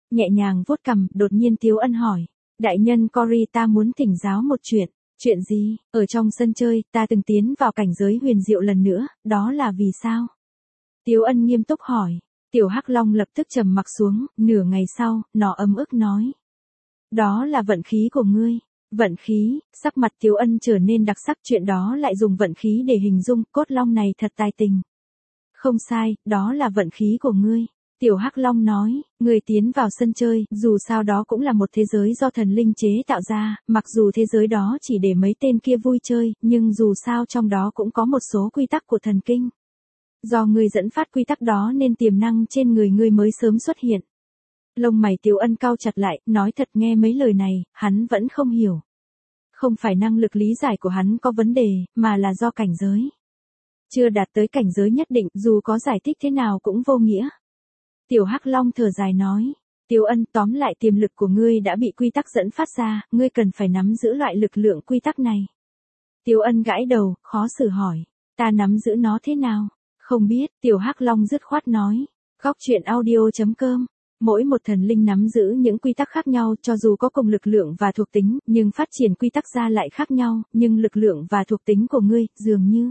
Nhẹ nhàng vuốt cằm, đột nhiên Tiếu Ân hỏi. Đại nhân Cory, ta muốn thỉnh giáo một chuyện. Chuyện gì? Ở trong sân chơi, ta từng tiến vào cảnh giới huyền diệu lần nữa, đó là vì sao? Tiếu Ân nghiêm túc hỏi. Tiểu Hắc Long lập tức trầm mặc xuống, nửa ngày sau, nó ấm ức nói. Đó là vận khí của ngươi. Vận khí, sắc mặt Tiếu Ân trở nên đặc sắc, chuyện đó lại dùng vận khí để hình dung, Cốt Long này thật tài tình. Không sai, đó là vận khí của ngươi. Tiểu Hắc Long nói, ngươi tiến vào sân chơi, dù sao đó cũng là một thế giới do thần linh chế tạo ra, mặc dù thế giới đó chỉ để mấy tên kia vui chơi, nhưng dù sao trong đó cũng có một số quy tắc của thần kinh. Do ngươi dẫn phát quy tắc đó nên tiềm năng trên người ngươi mới sớm xuất hiện. Lông mày Tiếu Ân cau chặt lại, nói thật nghe mấy lời này, hắn vẫn không hiểu. Không phải năng lực lý giải của hắn có vấn đề, mà là do cảnh giới. Chưa đạt tới cảnh giới nhất định, dù có giải thích thế nào cũng vô nghĩa. Tiểu Hắc Long thở dài nói. Tiếu Ân, tóm lại tiềm lực của ngươi đã bị quy tắc dẫn phát ra, ngươi cần phải nắm giữ loại lực lượng quy tắc này. Tiếu Ân gãi đầu, khó xử hỏi. Ta nắm giữ nó thế nào? Không biết, Tiểu Hắc Long dứt khoát nói. Góc truyện audio.com. Mỗi một thần linh nắm giữ những quy tắc khác nhau, cho dù có cùng lực lượng và thuộc tính, nhưng phát triển quy tắc ra lại khác nhau, nhưng lực lượng và thuộc tính của ngươi, dường như.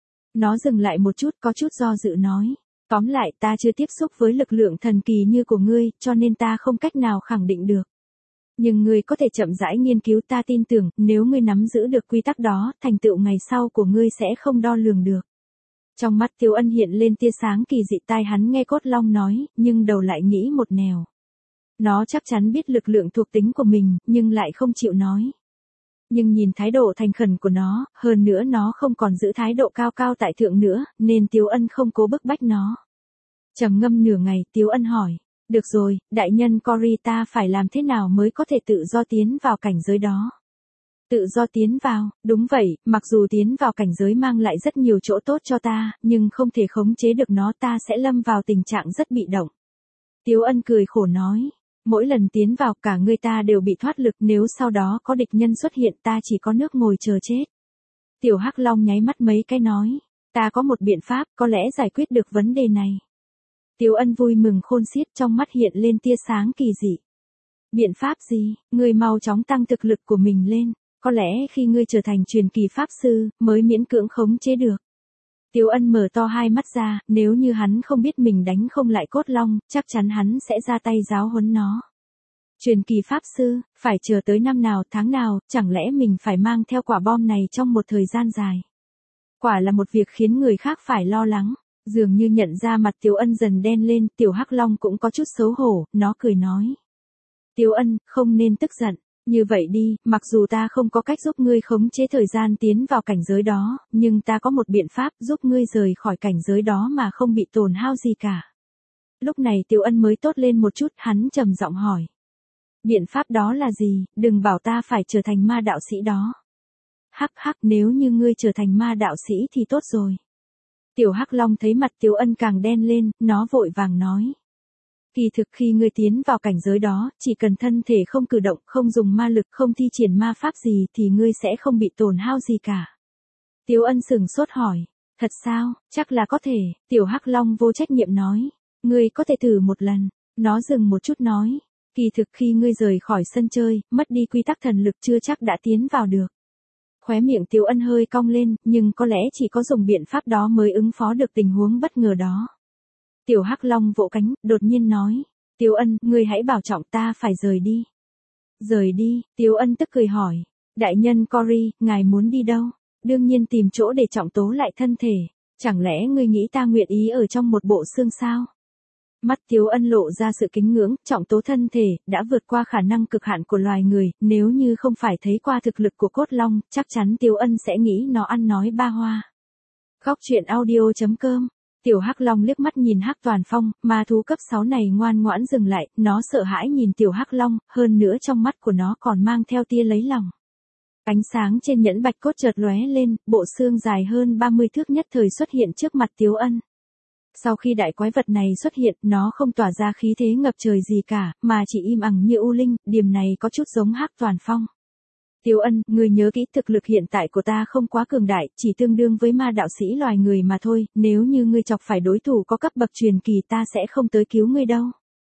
Nó dừng lại một chút, có chút do dự nói. Tóm lại, ta chưa tiếp xúc với lực lượng thần kỳ như của ngươi, cho nên ta không cách nào khẳng định được. Nhưng ngươi có thể chậm rãi nghiên cứu, ta tin tưởng, nếu ngươi nắm giữ được quy tắc đó, thành tựu ngày sau của ngươi sẽ không đo lường được. Trong mắt Tiếu Ân hiện lên tia sáng kỳ dị, tai hắn nghe Cốt Long nói, nhưng đầu lại nghĩ một nẻo. Nó chắc chắn biết lực lượng thuộc tính của mình, nhưng lại không chịu nói. Nhưng nhìn thái độ thành khẩn của nó, hơn nữa nó không còn giữ thái độ cao cao tại thượng nữa, nên Tiếu Ân không cố bức bách nó. Trầm ngâm nửa ngày, Tiếu Ân hỏi. Được rồi, đại nhân Cory, ta phải làm thế nào mới có thể tự do tiến vào cảnh giới đó? Tự do tiến vào, đúng vậy, mặc dù tiến vào cảnh giới mang lại rất nhiều chỗ tốt cho ta, nhưng không thể khống chế được nó, ta sẽ lâm vào tình trạng rất bị động. Tiếu Ân cười khổ nói. Mỗi lần tiến vào cả người ta đều bị thoát lực, nếu sau đó có địch nhân xuất hiện ta chỉ có nước ngồi chờ chết. Tiểu Hắc Long nháy mắt mấy cái nói. Ta có một biện pháp, có lẽ giải quyết được vấn đề này. Tiếu Ân vui mừng khôn xiết, trong mắt hiện lên tia sáng kỳ dị. Biện pháp gì? Ngươi mau chóng tăng thực lực của mình lên. Có lẽ khi ngươi trở thành truyền kỳ pháp sư, mới miễn cưỡng khống chế được. Tiếu Ân mở to hai mắt ra, nếu như hắn không biết mình đánh không lại Cốt Long, chắc chắn hắn sẽ ra tay giáo huấn nó. Truyền kỳ pháp sư, phải chờ tới năm nào tháng nào, chẳng lẽ mình phải mang theo quả bom này trong một thời gian dài. Quả là một việc khiến người khác phải lo lắng. Dường như nhận ra mặt Tiếu Ân dần đen lên, Tiểu Hắc Long cũng có chút xấu hổ, nó cười nói. Tiếu Ân, không nên tức giận. Như vậy đi, mặc dù ta không có cách giúp ngươi khống chế thời gian tiến vào cảnh giới đó, nhưng ta có một biện pháp giúp ngươi rời khỏi cảnh giới đó mà không bị tổn hao gì cả. Lúc này Tiếu Ân mới tốt lên một chút, hắn trầm giọng hỏi. Biện pháp đó là gì, đừng bảo ta phải trở thành ma đạo sĩ đó. Hắc hắc, nếu như ngươi trở thành ma đạo sĩ thì tốt rồi. Tiểu Hắc Long thấy mặt Tiếu Ân càng đen lên, nó vội vàng nói. Kỳ thực khi ngươi tiến vào cảnh giới đó, chỉ cần thân thể không cử động, không dùng ma lực, không thi triển ma pháp gì thì ngươi sẽ không bị tổn hao gì cả. Tiếu Ân sừng sốt hỏi, thật sao, chắc là có thể, Tiểu Hắc Long vô trách nhiệm nói, ngươi có thể thử một lần, nó dừng một chút nói, kỳ thực khi ngươi rời khỏi sân chơi, mất đi quy tắc thần lực chưa chắc đã tiến vào được. Khóe miệng Tiếu Ân hơi cong lên, nhưng có lẽ chỉ có dùng biện pháp đó mới ứng phó được tình huống bất ngờ đó. Tiểu Hắc Long vỗ cánh, đột nhiên nói. Tiếu Ân, ngươi hãy bảo trọng, ta phải rời đi. Rời đi, Tiếu Ân tức cười hỏi. Đại nhân Cory, ngài muốn đi đâu? Đương nhiên tìm chỗ để trọng tố lại thân thể. Chẳng lẽ ngươi nghĩ ta nguyện ý ở trong một bộ xương sao? Mắt Tiếu Ân lộ ra sự kính ngưỡng, trọng tố thân thể, đã vượt qua khả năng cực hạn của loài người, nếu như không phải thấy qua thực lực của Cốt Long, chắc chắn Tiếu Ân sẽ nghĩ nó ăn nói ba hoa. Góc truyện audio.com. Tiểu Hắc Long liếc mắt nhìn Hắc Toàn Phong, ma thú cấp 6 này ngoan ngoãn dừng lại, nó sợ hãi nhìn Tiểu Hắc Long, hơn nữa trong mắt của nó còn mang theo tia lấy lòng. Ánh sáng trên nhẫn bạch cốt chợt lóe lên, bộ xương dài hơn 30 thước nhất thời xuất hiện trước mặt Tiếu Ân. Sau khi đại quái vật này xuất hiện, nó không tỏa ra khí thế ngập trời gì cả, mà chỉ im ắng như u linh, điểm này có chút giống Hắc Toàn Phong. Tiếu Ân, ngươi nhớ kỹ, thực lực hiện tại của ta không quá cường đại, chỉ tương đương với ma đạo sĩ loài người mà thôi, nếu như ngươi chọc phải đối thủ có cấp bậc truyền kỳ ta sẽ không tới cứu ngươi đâu.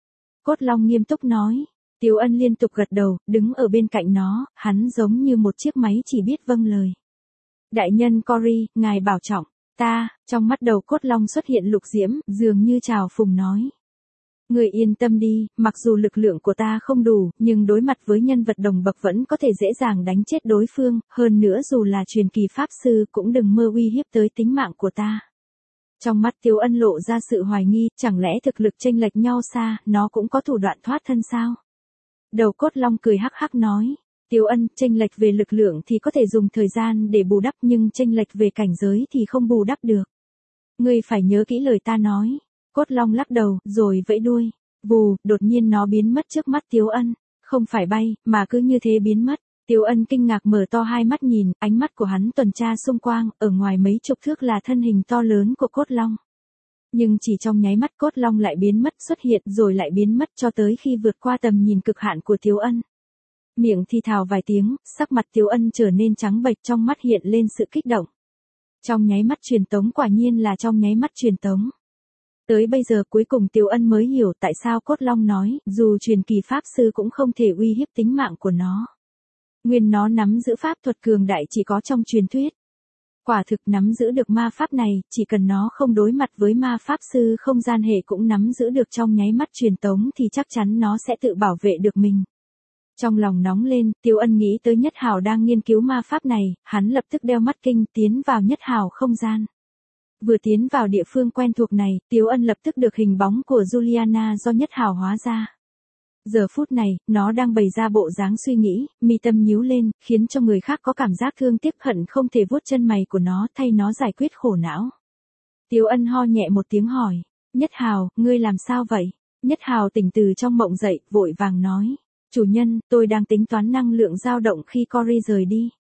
Cốt Long nghiêm túc nói. Tiếu Ân liên tục gật đầu, đứng ở bên cạnh nó, hắn giống như một chiếc máy chỉ biết vâng lời. Đại nhân Cory, ngài bảo trọng. Trong mắt đầu Cốt Long xuất hiện lục diễm, dường như chào phùng nói. Người yên tâm đi, mặc dù lực lượng của ta không đủ, nhưng đối mặt với nhân vật đồng bậc vẫn có thể dễ dàng đánh chết đối phương, hơn nữa dù là truyền kỳ pháp sư cũng đừng mơ uy hiếp tới tính mạng của ta. Trong mắt Tiếu Ân lộ ra sự hoài nghi, chẳng lẽ thực lực chênh lệch nhau xa, nó cũng có thủ đoạn thoát thân sao? Đầu Cốt Long cười hắc hắc nói. Tiếu Ân, chênh lệch về lực lượng thì có thể dùng thời gian để bù đắp nhưng chênh lệch về cảnh giới thì không bù đắp được. Ngươi phải nhớ kỹ lời ta nói. Cốt Long lắc đầu, rồi vẫy đuôi. Vù, đột nhiên nó biến mất trước mắt Tiếu Ân. Không phải bay, mà cứ như thế biến mất. Tiếu Ân kinh ngạc mở to hai mắt nhìn, ánh mắt của hắn tuần tra xung quanh, ở ngoài mấy chục thước là thân hình to lớn của Cốt Long. Nhưng chỉ trong nháy mắt Cốt Long lại biến mất xuất hiện rồi lại biến mất cho tới khi vượt qua tầm nhìn cực hạn của Tiếu Ân. Miệng thì thào vài tiếng, sắc mặt Tiếu Ân trở nên trắng bệch, trong mắt hiện lên sự kích động. Trong nháy mắt truyền tống, quả nhiên là trong nháy mắt truyền tống. Tới bây giờ cuối cùng Tiếu Ân mới hiểu tại sao Cốt Long nói, dù truyền kỳ pháp sư cũng không thể uy hiếp tính mạng của nó. Nguyên nó nắm giữ pháp thuật cường đại chỉ có trong truyền thuyết. Quả thực nắm giữ được ma pháp này, chỉ cần nó không đối mặt với ma pháp sư không gian hệ cũng nắm giữ được trong nháy mắt truyền tống thì chắc chắn nó sẽ tự bảo vệ được mình. Trong lòng nóng lên, Tiếu Ân nghĩ tới Nhất Hào đang nghiên cứu ma pháp này, hắn lập tức đeo mắt kinh tiến vào Nhất Hào không gian. Vừa tiến vào địa phương quen thuộc này, Tiếu Ân lập tức được hình bóng của Juliana do Nhất Hào hóa ra. Giờ phút này, nó đang bày ra bộ dáng suy nghĩ, mi tâm nhíu lên, khiến cho người khác có cảm giác thương tiếc hận không thể vuốt chân mày của nó thay nó giải quyết khổ não. Tiếu Ân ho nhẹ một tiếng hỏi, Nhất Hào, ngươi làm sao vậy? Nhất Hào tỉnh từ trong mộng dậy, vội vàng nói, chủ nhân, tôi đang tính toán năng lượng dao động khi Cory rời đi.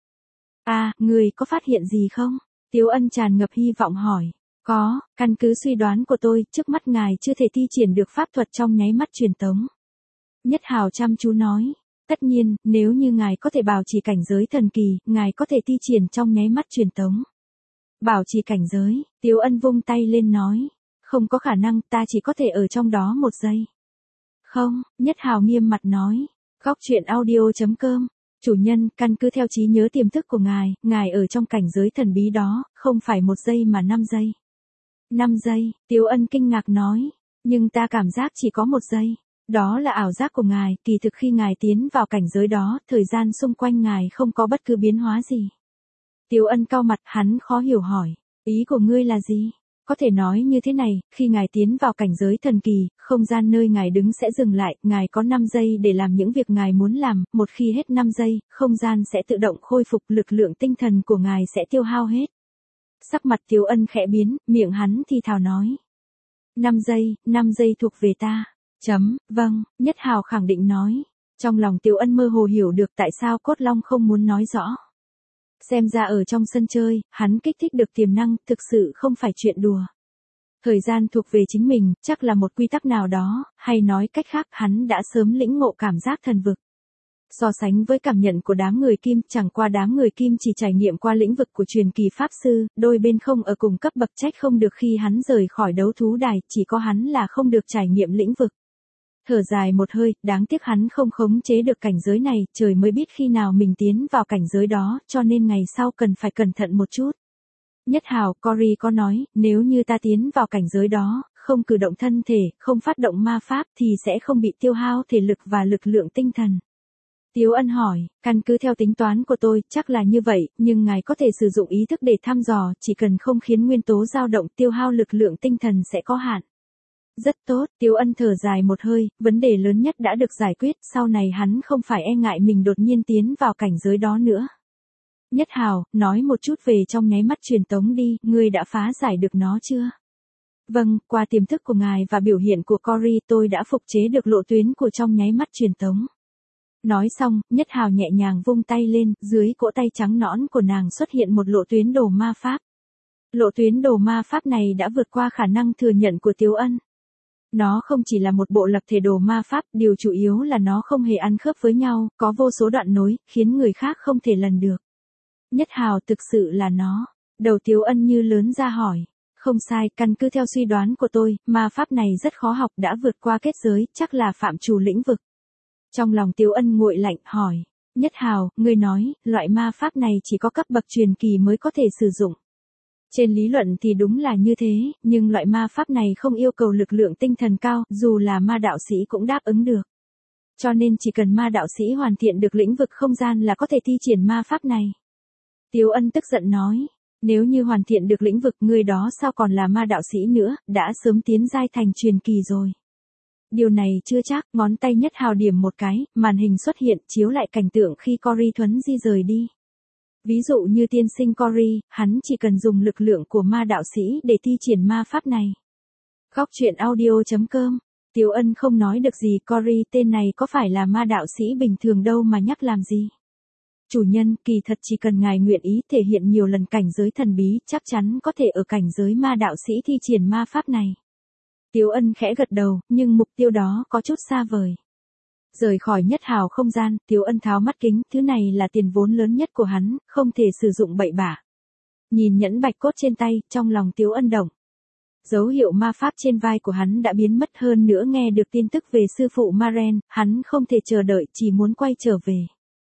Ngươi có phát hiện gì không? Tiếu Ân tràn ngập hy vọng hỏi. Có, căn cứ suy đoán của tôi, trước mắt ngài chưa thể thi triển được pháp thuật trong nháy mắt truyền tống. Nhất Hào chăm chú nói, tất nhiên, nếu như ngài có thể bảo trì cảnh giới thần kỳ, ngài có thể thi triển trong nháy mắt truyền tống. Bảo trì cảnh giới, Tiếu Ân vung tay lên nói, không có khả năng, ta chỉ có thể ở trong đó một giây. Không, Nhất Hào nghiêm mặt nói, Góc truyện audio.com, chủ nhân, căn cứ theo trí nhớ tiềm thức của ngài ở trong cảnh giới thần bí đó, không phải 1 giây mà 5 giây. 5 giây, Tiếu Ân kinh ngạc nói, nhưng ta cảm giác chỉ có 1 giây. Đó là ảo giác của ngài, kỳ thực khi ngài tiến vào cảnh giới đó, thời gian xung quanh ngài không có bất cứ biến hóa gì. Tiếu Ân cau mặt, hắn khó hiểu hỏi, ý của ngươi là gì? Có thể nói như thế này, khi ngài tiến vào cảnh giới thần kỳ, không gian nơi ngài đứng sẽ dừng lại, ngài có 5 giây để làm những việc ngài muốn làm, một khi hết 5 giây, không gian sẽ tự động khôi phục, lực lượng tinh thần của ngài sẽ tiêu hao hết. Sắc mặt Tiếu Ân khẽ biến, miệng hắn thì thào nói. 5 giây thuộc về ta. Vâng, Nhất Hào khẳng định nói. Trong lòng Tiếu Ân mơ hồ hiểu được tại sao Cốt Long không muốn nói rõ. Xem ra ở trong sân chơi, hắn kích thích được tiềm năng, thực sự không phải chuyện đùa. Thời gian thuộc về chính mình, chắc là một quy tắc nào đó, hay nói cách khác hắn đã sớm lĩnh ngộ cảm giác thần vực. So sánh với cảm nhận của đám người Kim, chẳng qua đám người Kim chỉ trải nghiệm qua lĩnh vực của truyền kỳ pháp sư, đôi bên không ở cùng cấp bậc, trách không được khi hắn rời khỏi đấu thú đài, chỉ có hắn là không được trải nghiệm lĩnh vực. Thở dài một hơi, đáng tiếc hắn không khống chế được cảnh giới này, trời mới biết khi nào mình tiến vào cảnh giới đó, cho nên ngày sau cần phải cẩn thận một chút. Nhất Hào, Cory có nói, nếu như ta tiến vào cảnh giới đó, không cử động thân thể, không phát động ma pháp thì sẽ không bị tiêu hao thể lực và lực lượng tinh thần. Tiếu Ân hỏi, căn cứ theo tính toán của tôi, chắc là như vậy, nhưng ngài có thể sử dụng ý thức để thăm dò, chỉ cần không khiến nguyên tố dao động, tiêu hao lực lượng tinh thần sẽ có hạn. Rất tốt, Tiếu Ân thở dài một hơi, vấn đề lớn nhất đã được giải quyết, sau này hắn không phải e ngại mình đột nhiên tiến vào cảnh giới đó nữa. Nhất Hào, nói một chút về trong nháy mắt truyền tống đi, ngươi đã phá giải được nó chưa? Vâng, qua tiềm thức của ngài và biểu hiện của Cory tôi đã phục chế được lộ tuyến của trong nháy mắt truyền tống. Nói xong, Nhất Hào nhẹ nhàng vung tay lên, dưới cỗ tay trắng nõn của nàng xuất hiện một lộ tuyến đồ ma pháp. Lộ tuyến đồ ma pháp này đã vượt qua khả năng thừa nhận của Tiếu Ân. Nó không chỉ là một bộ lập thể đồ ma pháp, điều chủ yếu là nó không hề ăn khớp với nhau, có vô số đoạn nối, khiến người khác không thể lần được. Nhất Hào thực sự là nó. Đầu Tiếu Ân như lớn ra hỏi. Không sai, căn cứ theo suy đoán của tôi, ma pháp này rất khó học, đã vượt qua kết giới, chắc là phạm trù lĩnh vực. Trong lòng Tiếu Ân nguội lạnh, hỏi. Nhất Hào, ngươi nói, loại ma pháp này chỉ có cấp bậc truyền kỳ mới có thể sử dụng. Trên lý luận thì đúng là như thế, nhưng loại ma pháp này không yêu cầu lực lượng tinh thần cao, dù là ma đạo sĩ cũng đáp ứng được. Cho nên chỉ cần ma đạo sĩ hoàn thiện được lĩnh vực không gian là có thể thi triển ma pháp này. Tiếu Ân tức giận nói, nếu như hoàn thiện được lĩnh vực người đó sao còn là ma đạo sĩ nữa, đã sớm tiến giai thành truyền kỳ rồi. Điều này chưa chắc, ngón tay Nhất Hào điểm một cái, màn hình xuất hiện chiếu lại cảnh tượng khi Cory thuấn di rời đi. Ví dụ như tiên sinh Cory, hắn chỉ cần dùng lực lượng của ma đạo sĩ để thi triển ma pháp này. Góc truyện audio.com. Tiếu Ân không nói được gì, Cory tên này có phải là ma đạo sĩ bình thường đâu mà nhắc làm gì. Chủ nhân, kỳ thật chỉ cần ngài nguyện ý thể hiện nhiều lần cảnh giới thần bí, chắc chắn có thể ở cảnh giới ma đạo sĩ thi triển ma pháp này. Tiếu Ân khẽ gật đầu, nhưng mục tiêu đó có chút xa vời. Rời khỏi Nhất Hào không gian, Tiếu Ân tháo mắt kính, thứ này là tiền vốn lớn nhất của hắn, không thể sử dụng bậy bạ. Nhìn nhẫn bạch cốt trên tay, trong lòng Tiếu Ân động. Dấu hiệu ma pháp trên vai của hắn đã biến mất, hơn nữa nghe được tin tức về sư phụ Maren, hắn không thể chờ đợi, chỉ muốn quay trở về.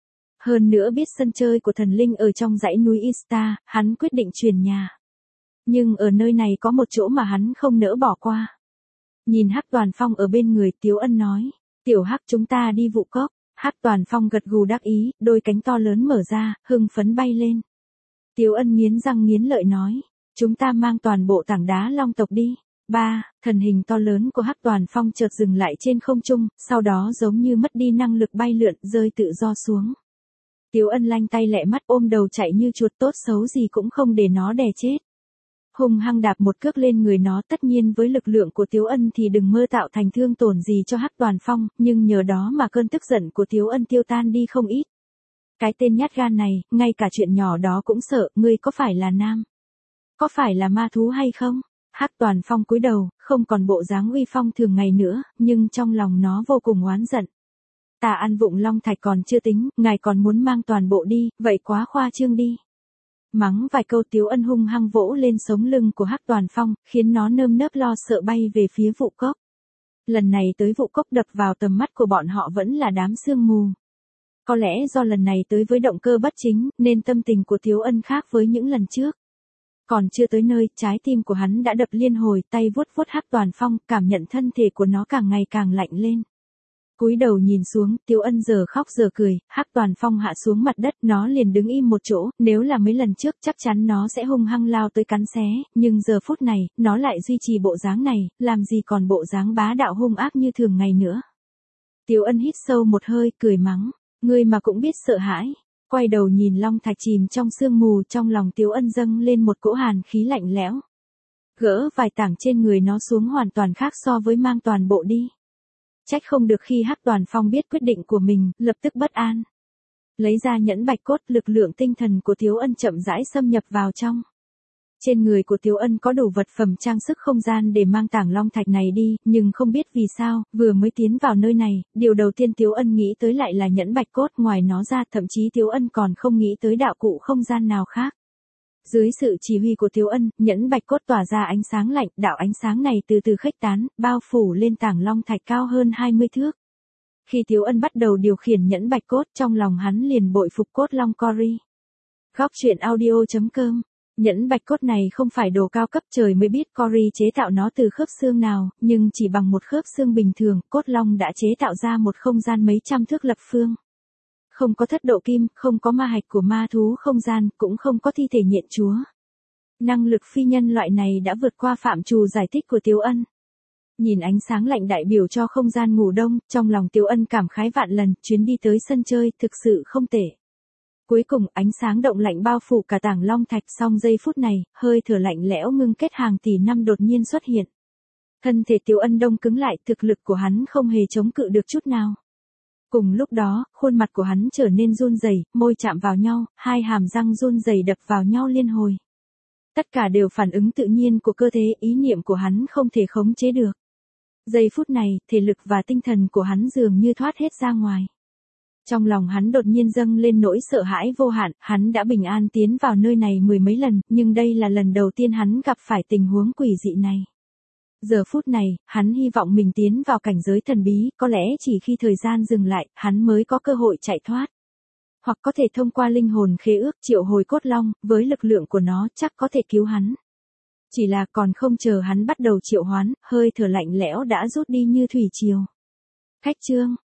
Hơn nữa biết sân chơi của thần linh ở trong dãy núi Ista, hắn quyết định chuyển nhà. Nhưng ở nơi này có một chỗ mà hắn không nỡ bỏ qua. Nhìn Hắc Toàn Phong ở bên người, Tiếu Ân nói, Tiểu Hắc chúng ta đi vụ cốc. Hắc Toàn Phong gật gù đắc ý, đôi cánh to lớn mở ra, hưng phấn bay lên. Tiếu Ân nghiến răng nghiến lợi nói, chúng ta mang toàn bộ tảng đá long tộc đi. Thần hình to lớn của Hắc Toàn Phong chợt dừng lại trên không trung, sau đó giống như mất đi năng lực bay lượn, rơi tự do xuống. Tiếu Ân lanh tay lẹ mắt ôm đầu chạy như chuột, tốt xấu gì cũng không để nó đè chết. Hùng hăng đạp một cước lên người nó, tất nhiên với lực lượng của Tiếu Ân thì đừng mơ tạo thành thương tổn gì cho Hắc Toàn Phong, nhưng nhờ đó mà cơn tức giận của Tiếu Ân tiêu tan đi không ít. Cái tên nhát gan này, ngay cả chuyện nhỏ đó cũng sợ, ngươi có phải là nam? Có phải là ma thú hay không? Hắc Toàn Phong cúi đầu, không còn bộ dáng uy phong thường ngày nữa, nhưng trong lòng nó vô cùng oán giận. Ta ăn vụng long thạch còn chưa tính, ngài còn muốn mang toàn bộ đi, vậy quá khoa trương đi. Mắng vài câu, Tiếu Ân hung hăng vỗ lên sống lưng của Hắc Toàn Phong, khiến nó nơm nớp lo sợ bay về phía vụ cốc. Lần này tới vụ cốc đập vào tầm mắt của bọn họ vẫn là đám sương mù. Có lẽ do lần này tới với động cơ bất chính, nên tâm tình của Tiếu Ân khác với những lần trước. Còn chưa tới nơi, trái tim của hắn đã đập liên hồi, tay vuốt vuốt Hắc Toàn Phong, cảm nhận thân thể của nó càng ngày càng lạnh lên. Cúi đầu nhìn xuống, Tiếu Ân giờ khóc giờ cười, Hắc Toàn Phong hạ xuống mặt đất, nó liền đứng im một chỗ, nếu là mấy lần trước chắc chắn nó sẽ hung hăng lao tới cắn xé, nhưng giờ phút này, nó lại duy trì bộ dáng này, làm gì còn bộ dáng bá đạo hung ác như thường ngày nữa. Tiếu Ân hít sâu một hơi, cười mắng, ngươi mà cũng biết sợ hãi. Quay đầu nhìn long thạch chìm trong sương mù, trong lòng Tiếu Ân dâng lên một cỗ hàn khí lạnh lẽo. Gỡ vài tảng trên người nó xuống hoàn toàn khác so với mang toàn bộ đi. Trách không được khi Hắc Toàn Phong biết quyết định của mình, lập tức bất an. Lấy ra nhẫn bạch cốt, lực lượng tinh thần của Tiếu Ân chậm rãi xâm nhập vào trong. Trên người của Tiếu Ân có đủ vật phẩm trang sức không gian để mang tảng long thạch này đi, nhưng không biết vì sao, vừa mới tiến vào nơi này, điều đầu tiên Tiếu Ân nghĩ tới lại là nhẫn bạch cốt, ngoài nó ra thậm chí Tiếu Ân còn không nghĩ tới đạo cụ không gian nào khác. Dưới sự chỉ huy của Tiếu Ân, nhẫn bạch cốt tỏa ra ánh sáng lạnh, đạo ánh sáng này từ từ khuếch tán, bao phủ lên tảng long thạch cao hơn 20 thước. Khi Tiếu Ân bắt đầu điều khiển nhẫn bạch cốt, trong lòng hắn liền bội phục cốt long Cory. Góc truyện audio.com. Nhẫn bạch cốt này không phải đồ cao cấp, trời mới biết Cory chế tạo nó từ khớp xương nào, nhưng chỉ bằng một khớp xương bình thường, cốt long đã chế tạo ra một không gian mấy trăm thước lập phương. Không có thất độ kim, không có ma hạch của ma thú không gian, cũng không có thi thể nhện chúa. Năng lực phi nhân loại này đã vượt qua phạm trù giải thích của Tiếu Ân. Nhìn ánh sáng lạnh đại biểu cho không gian ngủ đông, trong lòng Tiếu Ân cảm khái vạn lần, chuyến đi tới sân chơi thực sự không tệ. Cuối cùng ánh sáng động lạnh bao phủ cả tảng long thạch, xong giây phút này, hơi thở lạnh lẽo ngưng kết hàng tỷ năm đột nhiên xuất hiện. Thân thể Tiếu Ân đông cứng lại, thực lực của hắn không hề chống cự được chút nào. Cùng lúc đó, khuôn mặt của hắn trở nên run rẩy, môi chạm vào nhau, hai hàm răng run rẩy đập vào nhau liên hồi. Tất cả đều phản ứng tự nhiên của cơ thể, ý niệm của hắn không thể khống chế được. Giây phút này, thể lực và tinh thần của hắn dường như thoát hết ra ngoài. Trong lòng hắn đột nhiên dâng lên nỗi sợ hãi vô hạn, hắn đã bình an tiến vào nơi này mười mấy lần, nhưng đây là lần đầu tiên hắn gặp phải tình huống quỷ dị này. Giờ phút này, hắn hy vọng mình tiến vào cảnh giới thần bí, có lẽ chỉ khi thời gian dừng lại, hắn mới có cơ hội chạy thoát. Hoặc có thể thông qua linh hồn khế ước triệu hồi cốt long, với lực lượng của nó chắc có thể cứu hắn. Chỉ là còn không chờ hắn bắt đầu triệu hoán, hơi thở lạnh lẽo đã rút đi như thủy triều. Khách trương,